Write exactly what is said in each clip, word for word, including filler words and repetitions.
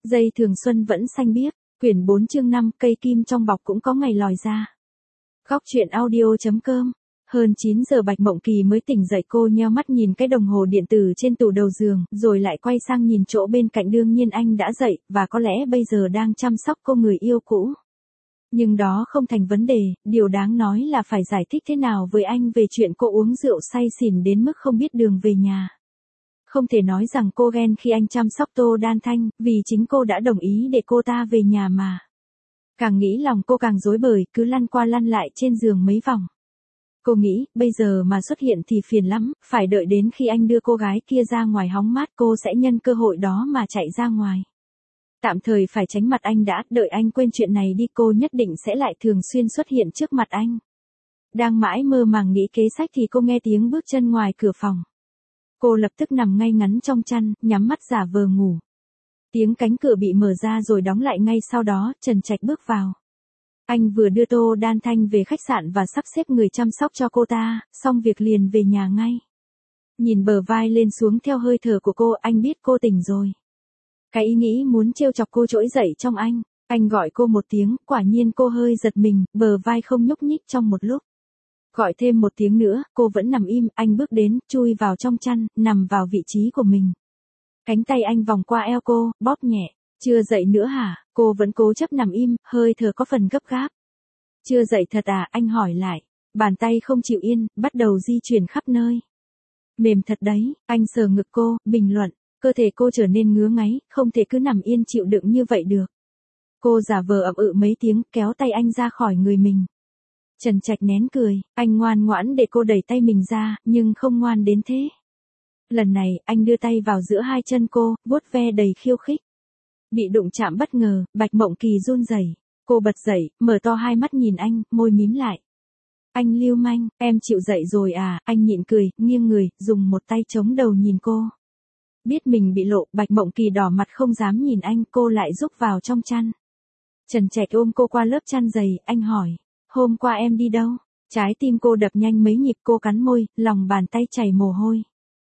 Dây thường xuân vẫn xanh biếc, quyển bốn chương năm, cây kim trong bọc cũng có ngày lòi ra. Góc truyện audio chấm com. Hơn chín giờ Bạch Mộng Kỳ mới tỉnh dậy, cô nheo mắt nhìn cái đồng hồ điện tử trên tủ đầu giường, rồi lại quay sang nhìn chỗ bên cạnh, đương nhiên anh đã dậy, và có lẽ bây giờ đang chăm sóc cô người yêu cũ. Nhưng đó không thành vấn đề, điều đáng nói là phải giải thích thế nào với anh về chuyện cô uống rượu say xỉn đến mức không biết đường về nhà. Không thể nói rằng cô ghen khi anh chăm sóc Tô Đan Thanh, vì chính cô đã đồng ý để cô ta về nhà mà. Càng nghĩ lòng cô càng rối bời, cứ lăn qua lăn lại trên giường mấy vòng. Cô nghĩ, bây giờ mà xuất hiện thì phiền lắm, phải đợi đến khi anh đưa cô gái kia ra ngoài hóng mát, cô sẽ nhân cơ hội đó mà chạy ra ngoài. Tạm thời phải tránh mặt anh đã, đợi anh quên chuyện này đi cô nhất định sẽ lại thường xuyên xuất hiện trước mặt anh. Đang mãi mơ màng nghĩ kế sách thì cô nghe tiếng bước chân ngoài cửa phòng. Cô lập tức nằm ngay ngắn trong chăn, nhắm mắt giả vờ ngủ. Tiếng cánh cửa bị mở ra rồi đóng lại ngay sau đó, Trần Trạch bước vào. Anh vừa đưa Tô Đan Thanh về khách sạn và sắp xếp người chăm sóc cho cô ta, xong việc liền về nhà ngay. Nhìn bờ vai lên xuống theo hơi thở của cô, anh biết cô tỉnh rồi. Cái ý nghĩ muốn trêu chọc cô trỗi dậy trong anh, anh gọi cô một tiếng, quả nhiên cô hơi giật mình, bờ vai không nhúc nhích trong một lúc. Gọi thêm một tiếng nữa, cô vẫn nằm im, anh bước đến, chui vào trong chăn, nằm vào vị trí của mình. Cánh tay anh vòng qua eo cô, bóp nhẹ. Chưa dậy nữa hả? Cô vẫn cố chấp nằm im, hơi thở có phần gấp gáp. Chưa dậy thật à? Anh hỏi lại. Bàn tay không chịu yên, bắt đầu di chuyển khắp nơi. Mềm thật đấy, anh sờ ngực cô, bình luận. Cơ thể cô trở nên ngứa ngáy, không thể cứ nằm yên chịu đựng như vậy được. Cô giả vờ ậm ừ mấy tiếng, kéo tay anh ra khỏi người mình. Trần Trạch nén cười, anh ngoan ngoãn để cô đẩy tay mình ra, nhưng không ngoan đến thế. Lần này, anh đưa tay vào giữa hai chân cô, vuốt ve đầy khiêu khích. Bị đụng chạm bất ngờ, Bạch Mộng Kỳ run rẩy. Cô bật dậy, mở to hai mắt nhìn anh, môi mím lại. Anh lưu manh, em chịu dậy rồi à? Anh nhịn cười, nghiêng người, dùng một tay chống đầu nhìn cô. Biết mình bị lộ, Bạch Mộng Kỳ đỏ mặt không dám nhìn anh, cô lại rúc vào trong chăn. Trần Trạch ôm cô qua lớp chăn dày, anh hỏi, hôm qua em đi đâu? Trái tim cô đập nhanh mấy nhịp, cô cắn môi, lòng bàn tay chảy mồ hôi.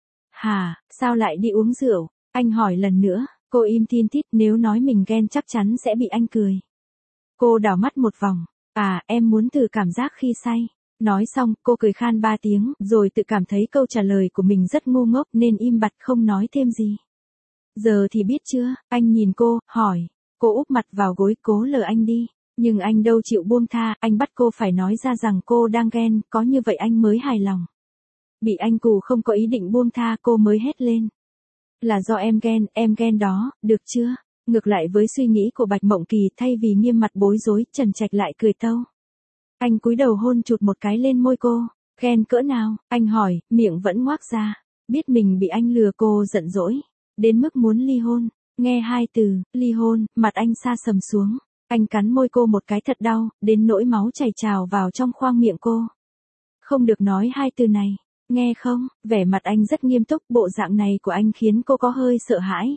Hả, sao lại đi uống rượu? Anh hỏi lần nữa. Cô im thin thít, nếu nói mình ghen chắc chắn sẽ bị anh cười. Cô đảo mắt một vòng. À, em muốn thử cảm giác khi say. Nói xong, cô cười khan ba tiếng, rồi tự cảm thấy câu trả lời của mình rất ngu ngốc nên im bặt không nói thêm gì. Giờ thì biết chưa? Anh nhìn cô, hỏi. Cô úp mặt vào gối cố lờ anh đi. Nhưng anh đâu chịu buông tha, anh bắt cô phải nói ra rằng cô đang ghen, có như vậy anh mới hài lòng. Bị anh cù không có ý định buông tha, cô mới hét lên. Là do em ghen, em ghen đó, được chưa? Ngược lại với suy nghĩ của Bạch Mộng Kỳ, thay vì nghiêm mặt bối rối, Trần Trạch lại cười tâu. Anh cúi đầu hôn chụt một cái lên môi cô. Ghen cỡ nào? Anh hỏi, miệng vẫn ngoác ra. Biết mình bị anh lừa, cô giận dỗi. Đến mức muốn ly hôn. Nghe hai từ, ly hôn, mặt anh sa sầm xuống. Anh cắn môi cô một cái thật đau, đến nỗi máu chảy trào vào trong khoang miệng cô. Không được nói hai từ này. Nghe không, vẻ mặt anh rất nghiêm túc, bộ dạng này của anh khiến cô có hơi sợ hãi.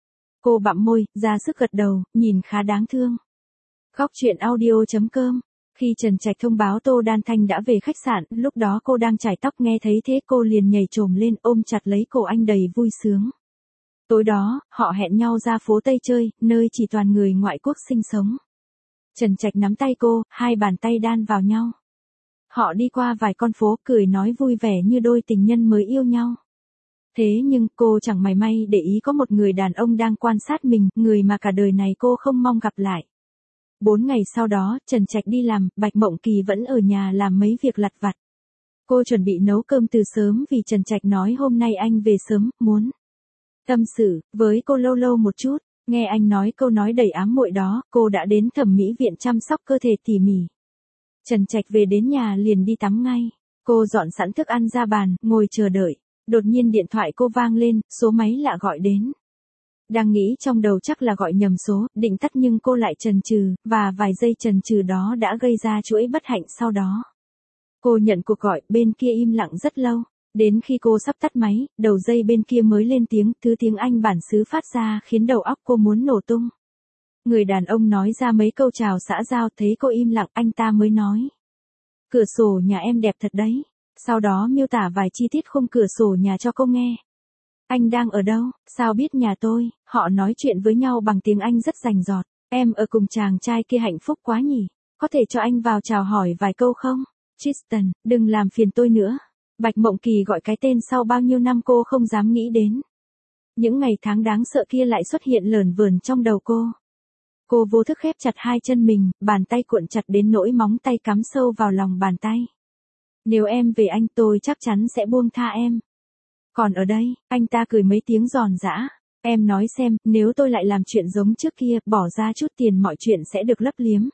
Cô bặm môi, ra sức gật đầu, nhìn khá đáng thương. Góc truyện audio chấm com. Khi Trần Trạch thông báo Tô Đan Thanh đã về khách sạn, lúc đó cô đang chải tóc, nghe thấy thế cô liền nhảy chồm lên ôm chặt lấy cổ anh đầy vui sướng. Tối đó, họ hẹn nhau ra phố Tây chơi, nơi chỉ toàn người ngoại quốc sinh sống. Trần Trạch nắm tay cô, hai bàn tay đan vào nhau. Họ đi qua vài con phố, cười nói vui vẻ như đôi tình nhân mới yêu nhau. Thế nhưng cô chẳng mảy may để ý có một người đàn ông đang quan sát mình, người mà cả đời này cô không mong gặp lại. Bốn ngày sau đó, Trần Trạch đi làm, Bạch Mộng Kỳ vẫn ở nhà làm mấy việc lặt vặt. Cô chuẩn bị nấu cơm từ sớm vì Trần Trạch nói hôm nay anh về sớm, muốn tâm sự với cô lâu lâu một chút. Nghe anh nói câu nói đầy ám muội đó, cô đã đến thẩm mỹ viện chăm sóc cơ thể tỉ mỉ. Trần Trạch về đến nhà liền đi tắm ngay. Cô dọn sẵn thức ăn ra bàn, ngồi chờ đợi. Đột nhiên điện thoại cô vang lên, số máy lạ gọi đến. Đang nghĩ trong đầu chắc là gọi nhầm số, định tắt nhưng cô lại chần chừ, và vài giây chần chừ đó đã gây ra chuỗi bất hạnh sau đó. Cô nhận cuộc gọi, bên kia im lặng rất lâu. Đến khi cô sắp tắt máy, đầu dây bên kia mới lên tiếng, thứ tiếng Anh bản xứ phát ra khiến đầu óc cô muốn nổ tung. Người đàn ông nói ra mấy câu chào xã giao, thấy cô im lặng, anh ta mới nói. Cửa sổ nhà em đẹp thật đấy. Sau đó miêu tả vài chi tiết khung cửa sổ nhà cho cô nghe. Anh đang ở đâu, sao biết nhà tôi? Họ nói chuyện với nhau bằng tiếng Anh rất rành rọt. Em ở cùng chàng trai kia hạnh phúc quá nhỉ. Có thể cho anh vào chào hỏi vài câu không? Tristan, đừng làm phiền tôi nữa. Bạch Mộng Kỳ gọi cái tên sau bao nhiêu năm cô không dám nghĩ đến. Những ngày tháng đáng sợ kia lại xuất hiện lởn vởn trong đầu cô. Cô vô thức khép chặt hai chân mình, bàn tay cuộn chặt đến nỗi móng tay cắm sâu vào lòng bàn tay. Nếu em về anh tôi chắc chắn sẽ buông tha em. Còn ở đây, anh ta cười mấy tiếng giòn giã. Em nói xem, nếu tôi lại làm chuyện giống trước kia, bỏ ra chút tiền mọi chuyện sẽ được lấp liếm.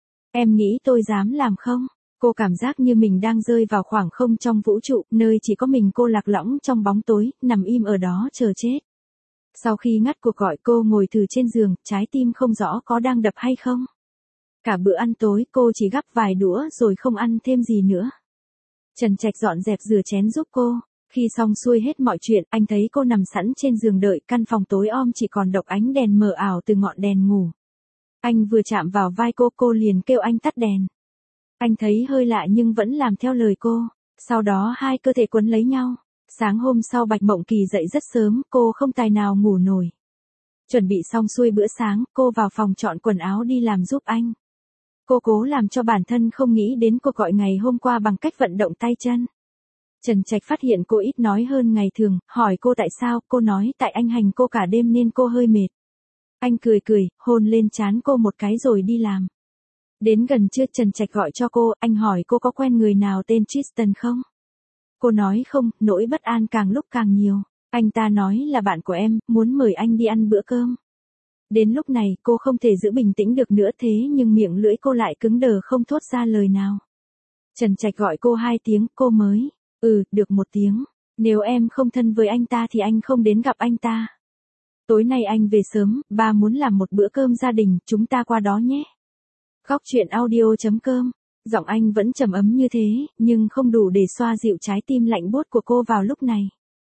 Em nghĩ tôi dám làm không? Cô cảm giác như mình đang rơi vào khoảng không trong vũ trụ, nơi chỉ có mình cô lạc lõng trong bóng tối, nằm im ở đó chờ chết. Sau khi ngắt cuộc gọi cô ngồi thừ trên giường, trái tim không rõ có đang đập hay không. Cả bữa ăn tối cô chỉ gắp vài đũa rồi không ăn thêm gì nữa. Trần Trạch dọn dẹp rửa chén giúp cô. Khi xong xuôi hết mọi chuyện, anh thấy cô nằm sẵn trên giường đợi, căn phòng tối om chỉ còn độc ánh đèn mờ ảo từ ngọn đèn ngủ. Anh vừa chạm vào vai cô, cô liền kêu anh tắt đèn. Anh thấy hơi lạ nhưng vẫn làm theo lời cô. Sau đó hai cơ thể quấn lấy nhau. Sáng hôm sau Bạch Mộng Kỳ dậy rất sớm, cô không tài nào ngủ nổi. Chuẩn bị xong xuôi bữa sáng, cô vào phòng chọn quần áo đi làm giúp anh. Cô cố làm cho bản thân không nghĩ đến cuộc gọi ngày hôm qua bằng cách vận động tay chân. Trần Trạch phát hiện cô ít nói hơn ngày thường, hỏi cô tại sao, cô nói tại anh hành cô cả đêm nên cô hơi mệt. Anh cười cười, hôn lên trán cô một cái rồi đi làm. Đến gần trưa Trần Trạch gọi cho cô, anh hỏi cô có quen người nào tên Tristan không? Cô nói không, nỗi bất an càng lúc càng nhiều. Anh ta nói là bạn của em, muốn mời anh đi ăn bữa cơm. Đến lúc này, cô không thể giữ bình tĩnh được nữa thế nhưng miệng lưỡi cô lại cứng đờ không thốt ra lời nào. Trần Trạch gọi cô hai tiếng, cô mới, ừ, được một tiếng. Nếu em không thân với anh ta thì anh không đến gặp anh ta. Tối nay anh về sớm, ba muốn làm một bữa cơm gia đình, chúng ta qua đó nhé. Góc chuyện audio chấm com. Giọng anh vẫn trầm ấm như thế, nhưng không đủ để xoa dịu trái tim lạnh buốt của cô vào lúc này.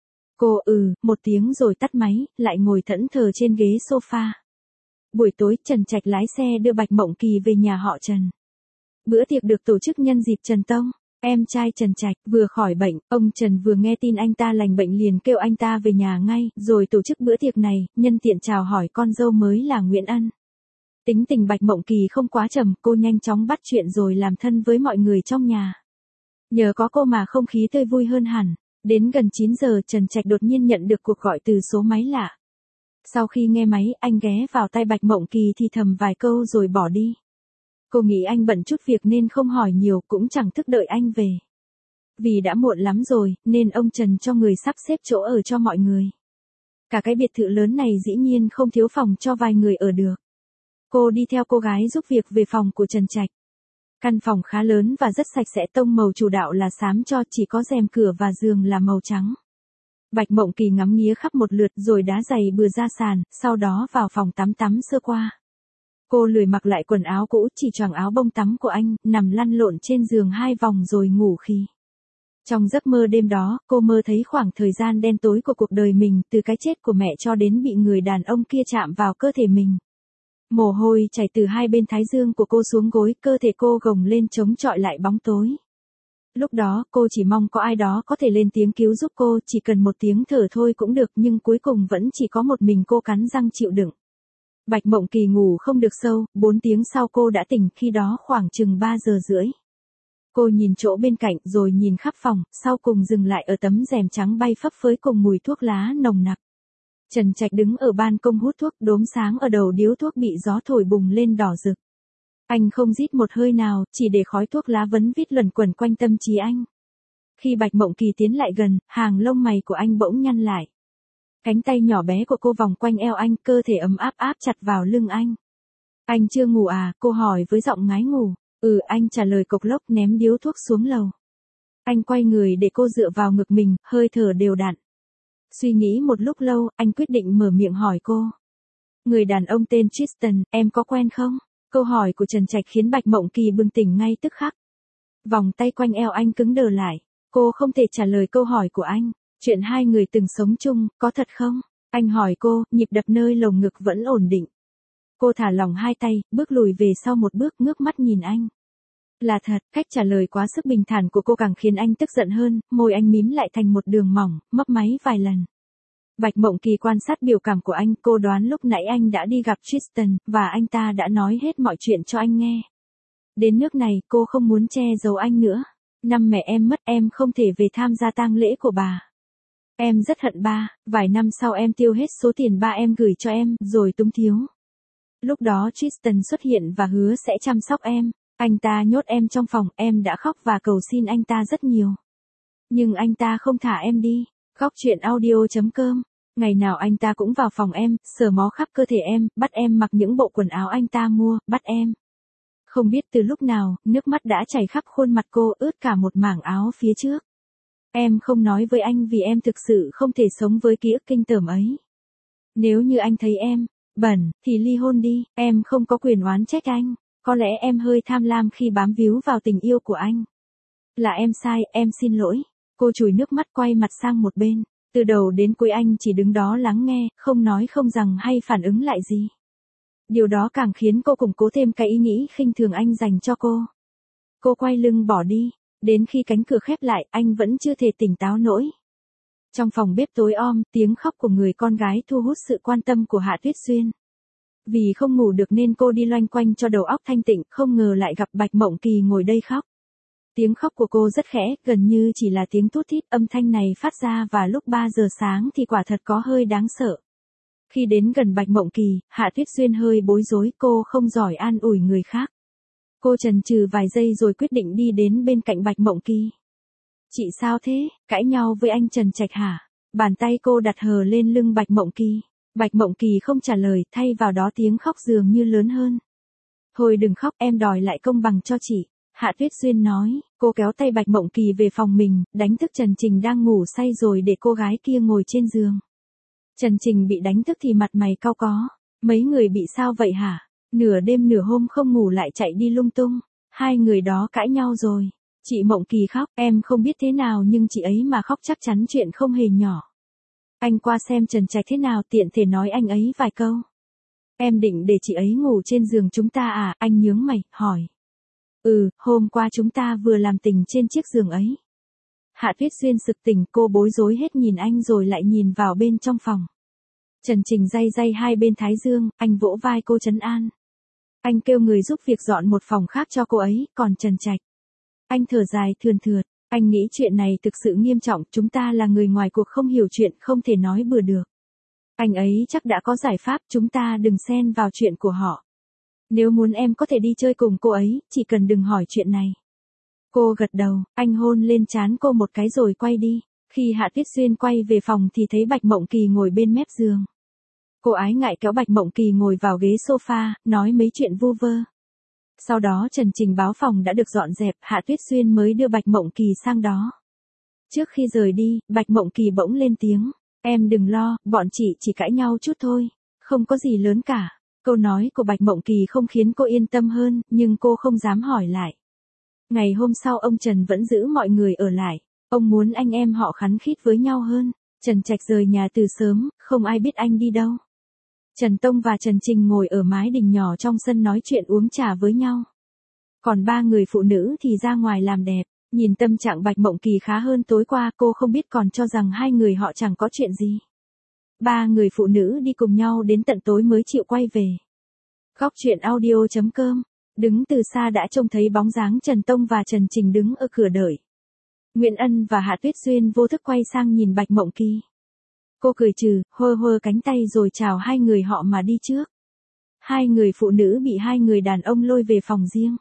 Cô ừ, một tiếng rồi tắt máy, lại ngồi thẫn thờ trên ghế sofa. Buổi tối Trần Trạch lái xe đưa Bạch Mộng Kỳ về nhà họ Trần. Bữa tiệc được tổ chức nhân dịp Trần Tông, em trai Trần Trạch, vừa khỏi bệnh. Ông Trần vừa nghe tin anh ta lành bệnh liền kêu anh ta về nhà ngay, rồi tổ chức bữa tiệc này, nhân tiện chào hỏi con dâu mới là Nguyễn Ân. Tính tình Bạch Mộng Kỳ không quá trầm, cô nhanh chóng bắt chuyện rồi làm thân với mọi người trong nhà. Nhờ có cô mà không khí tươi vui hơn hẳn. Đến gần chín giờ Trần Trạch đột nhiên nhận được cuộc gọi từ số máy lạ. Sau khi nghe máy, anh ghé vào tai Bạch Mộng Kỳ thì thầm vài câu rồi bỏ đi. Cô nghĩ anh bận chút việc nên không hỏi nhiều, cũng chẳng thức đợi anh về. Vì đã muộn lắm rồi, nên ông Trần cho người sắp xếp chỗ ở cho mọi người. Cả cái biệt thự lớn này dĩ nhiên không thiếu phòng cho vài người ở được. Cô đi theo cô gái giúp việc về phòng của Trần Trạch. Căn phòng khá lớn và rất sạch sẽ, tông màu chủ đạo là xám cho, chỉ có rèm cửa và giường là màu trắng. Bạch Mộng Kỳ ngắm nghía khắp một lượt rồi đá giày bừa ra sàn, sau đó vào phòng tắm tắm sơ qua. Cô lười mặc lại quần áo cũ, chỉ choàng áo bông tắm của anh, nằm lăn lộn trên giường hai vòng rồi ngủ khi. Trong giấc mơ đêm đó, cô mơ thấy khoảng thời gian đen tối của cuộc đời mình, từ cái chết của mẹ cho đến bị người đàn ông kia chạm vào cơ thể mình. Mồ hôi chảy từ hai bên thái dương của cô xuống gối, cơ thể cô gồng lên chống chọi lại bóng tối. Lúc đó, cô chỉ mong có ai đó có thể lên tiếng cứu giúp cô, chỉ cần một tiếng thở thôi cũng được, nhưng cuối cùng vẫn chỉ có một mình cô cắn răng chịu đựng. Bạch Mộng Kỳ ngủ không được sâu, bốn tiếng sau cô đã tỉnh, khi đó khoảng chừng ba giờ rưỡi. Cô nhìn chỗ bên cạnh rồi nhìn khắp phòng, sau cùng dừng lại ở tấm rèm trắng bay phấp phới cùng mùi thuốc lá nồng nặc. Trần Trạch đứng ở ban công hút thuốc, đốm sáng ở đầu điếu thuốc bị gió thổi bùng lên đỏ rực. Anh không rít một hơi nào, chỉ để khói thuốc lá vấn vít luẩn quẩn quanh tâm trí anh. Khi Bạch Mộng Kỳ tiến lại gần, hàng lông mày của anh bỗng nhăn lại. Cánh tay nhỏ bé của cô vòng quanh eo anh, cơ thể ấm áp áp chặt vào lưng anh. Anh chưa ngủ à, cô hỏi với giọng ngái ngủ. Ừ, anh trả lời cộc lốc, ném điếu thuốc xuống lầu. Anh quay người để cô dựa vào ngực mình, hơi thở đều đặn. Suy nghĩ một lúc lâu, anh quyết định mở miệng hỏi cô. Người đàn ông tên Tristan, em có quen không? Câu hỏi của Trần Trạch khiến Bạch Mộng Kỳ bừng tỉnh ngay tức khắc. Vòng tay quanh eo anh cứng đờ lại. Cô không thể trả lời câu hỏi của anh. Chuyện hai người từng sống chung, có thật không? Anh hỏi cô, nhịp đập nơi lồng ngực vẫn ổn định. Cô thả lỏng hai tay, bước lùi về sau một bước, ngước mắt nhìn anh. Là thật, cách trả lời quá sức bình thản của cô càng khiến anh tức giận hơn, môi anh mím lại thành một đường mỏng, mấp máy vài lần. Bạch Mộng Kỳ quan sát biểu cảm của anh, cô đoán lúc nãy anh đã đi gặp Tristan, và anh ta đã nói hết mọi chuyện cho anh nghe. Đến nước này, cô không muốn che giấu anh nữa. Năm mẹ em mất, em không thể về tham gia tang lễ của bà. Em rất hận ba, vài năm sau em tiêu hết số tiền ba em gửi cho em, rồi túng thiếu. Lúc đó Tristan xuất hiện và hứa sẽ chăm sóc em. Anh ta nhốt em trong phòng, em đã khóc và cầu xin anh ta rất nhiều. Nhưng anh ta không thả em đi. Góc truyện audio chấm com. Ngày nào anh ta cũng vào phòng em, sờ mó khắp cơ thể em, bắt em mặc những bộ quần áo anh ta mua, bắt em. Không biết từ lúc nào, nước mắt đã chảy khắp khuôn mặt cô, ướt cả một mảng áo phía trước. Em không nói với anh vì em thực sự không thể sống với ký ức kinh tởm ấy. Nếu như anh thấy em bẩn, thì ly hôn đi, em không có quyền oán trách anh. Có lẽ em hơi tham lam khi bám víu vào tình yêu của anh. Là em sai, em xin lỗi. Cô chùi nước mắt quay mặt sang một bên. Từ đầu đến cuối anh chỉ đứng đó lắng nghe, không nói không rằng hay phản ứng lại gì. Điều đó càng khiến cô củng cố thêm cái ý nghĩ khinh thường anh dành cho cô. Cô quay lưng bỏ đi. Đến khi cánh cửa khép lại, anh vẫn chưa thể tỉnh táo nổi. Trong phòng bếp tối om, tiếng khóc của người con gái thu hút sự quan tâm của Hạ Tuyết Xuyên. Vì không ngủ được nên cô đi loanh quanh cho đầu óc thanh tịnh, không ngờ lại gặp Bạch Mộng Kỳ ngồi đây khóc. Tiếng khóc của cô rất khẽ, gần như chỉ là tiếng thút thít, âm thanh này phát ra vào lúc ba giờ sáng thì quả thật có hơi đáng sợ. Khi đến gần Bạch Mộng Kỳ, Hạ Tuyết Xuyên hơi bối rối, cô không giỏi an ủi người khác. Cô chần chừ vài giây rồi quyết định đi đến bên cạnh Bạch Mộng Kỳ. Chị sao thế, cãi nhau với anh Trần Trạch hả? Bàn tay cô đặt hờ lên lưng Bạch Mộng Kỳ. Bạch Mộng Kỳ không trả lời, thay vào đó tiếng khóc dường như lớn hơn. Thôi đừng khóc, em đòi lại công bằng cho chị. Hạ Tuyết Xuyên nói, cô kéo tay Bạch Mộng Kỳ về phòng mình, đánh thức Trần Trình đang ngủ say rồi để cô gái kia ngồi trên giường. Trần Trình bị đánh thức thì mặt mày cau có. Mấy người bị sao vậy hả? Nửa đêm nửa hôm không ngủ lại chạy đi lung tung. Hai người đó cãi nhau rồi. Chị Mộng Kỳ khóc, em không biết thế nào nhưng chị ấy mà khóc chắc chắn chuyện không hề nhỏ. Anh qua xem Trần Trạch thế nào tiện thể nói anh ấy vài câu. Em định để chị ấy ngủ trên giường chúng ta à? Anh nhướng mày, hỏi. Ừ, hôm qua chúng ta vừa làm tình trên chiếc giường ấy. Hạ Tuyết Xuyên sực tỉnh, cô bối rối hết nhìn anh rồi lại nhìn vào bên trong phòng. Trần Trình day day hai bên thái dương, anh vỗ vai cô trấn an. Anh kêu người giúp việc dọn một phòng khác cho cô ấy, còn Trần Trạch. Anh thở dài thườn thượt, anh nghĩ chuyện này thực sự nghiêm trọng, chúng ta là người ngoài cuộc không hiểu chuyện, không thể nói bừa được. Anh ấy chắc đã có giải pháp, chúng ta đừng xen vào chuyện của họ. Nếu muốn em có thể đi chơi cùng cô ấy, chỉ cần đừng hỏi chuyện này. Cô gật đầu, anh hôn lên trán cô một cái rồi quay đi. Khi Hạ Tuyết Xuyên quay về phòng thì thấy Bạch Mộng Kỳ ngồi bên mép giường. Cô ái ngại kéo Bạch Mộng Kỳ ngồi vào ghế sofa, nói mấy chuyện vu vơ. Sau đó Trần Trình báo phòng đã được dọn dẹp, Hạ Tuyết Xuyên mới đưa Bạch Mộng Kỳ sang đó. Trước khi rời đi, Bạch Mộng Kỳ bỗng lên tiếng. Em đừng lo, bọn chị chỉ cãi nhau chút thôi. Không có gì lớn cả. Câu nói của Bạch Mộng Kỳ không khiến cô yên tâm hơn, nhưng cô không dám hỏi lại. Ngày hôm sau ông Trần vẫn giữ mọi người ở lại. Ông muốn anh em họ khắn khít với nhau hơn. Trần Trạch rời nhà từ sớm, không ai biết anh đi đâu. Trần Tông và Trần Trình ngồi ở mái đình nhỏ trong sân nói chuyện uống trà với nhau. Còn ba người phụ nữ thì ra ngoài làm đẹp. Nhìn tâm trạng Bạch Mộng Kỳ khá hơn tối qua, cô không biết còn cho rằng hai người họ chẳng có chuyện gì. Ba người phụ nữ đi cùng nhau đến tận tối mới chịu quay về. Góc truyện audio chấm com. Đứng từ xa đã trông thấy bóng dáng Trần Tông và Trần Trình đứng ở cửa đợi. Nguyễn Ân và Hạ Tuyết Xuyên vô thức quay sang nhìn Bạch Mộng Kỳ. Cô cười trừ, hơ hơ cánh tay rồi chào hai người họ mà đi trước. Hai người phụ nữ bị hai người đàn ông lôi về phòng riêng.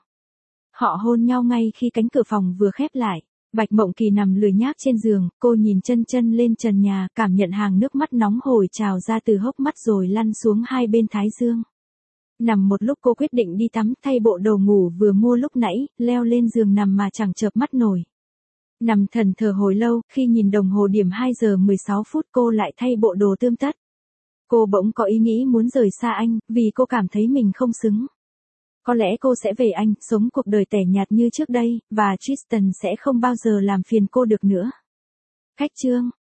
Họ hôn nhau ngay khi cánh cửa phòng vừa khép lại. Bạch Mộng Kỳ nằm lười nhác trên giường, cô nhìn chân chân lên trần nhà, cảm nhận hàng nước mắt nóng hổi trào ra từ hốc mắt rồi lăn xuống hai bên thái dương. Nằm một lúc cô quyết định đi tắm, thay bộ đồ ngủ vừa mua lúc nãy, leo lên giường nằm mà chẳng chợp mắt nổi. Nằm thần thờ hồi lâu, khi nhìn đồng hồ điểm hai giờ mười sáu phút cô lại thay bộ đồ tươm tất. Cô bỗng có ý nghĩ muốn rời xa anh, vì cô cảm thấy mình không xứng. Có lẽ cô sẽ về Anh, sống cuộc đời tẻ nhạt như trước đây, và Tristan sẽ không bao giờ làm phiền cô được nữa. Khách chương